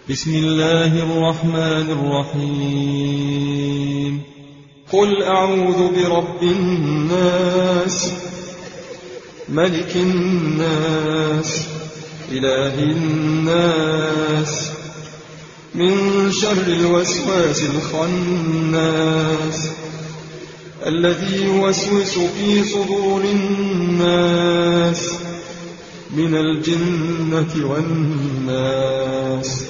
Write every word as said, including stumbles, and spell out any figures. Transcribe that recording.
بسم الله الرحمن الرحيم. قل أعوذ برب الناس ملك الناس إله الناس من شر الوسواس الخناس الذي يوسوس في صدور الناس من الجنة والناس.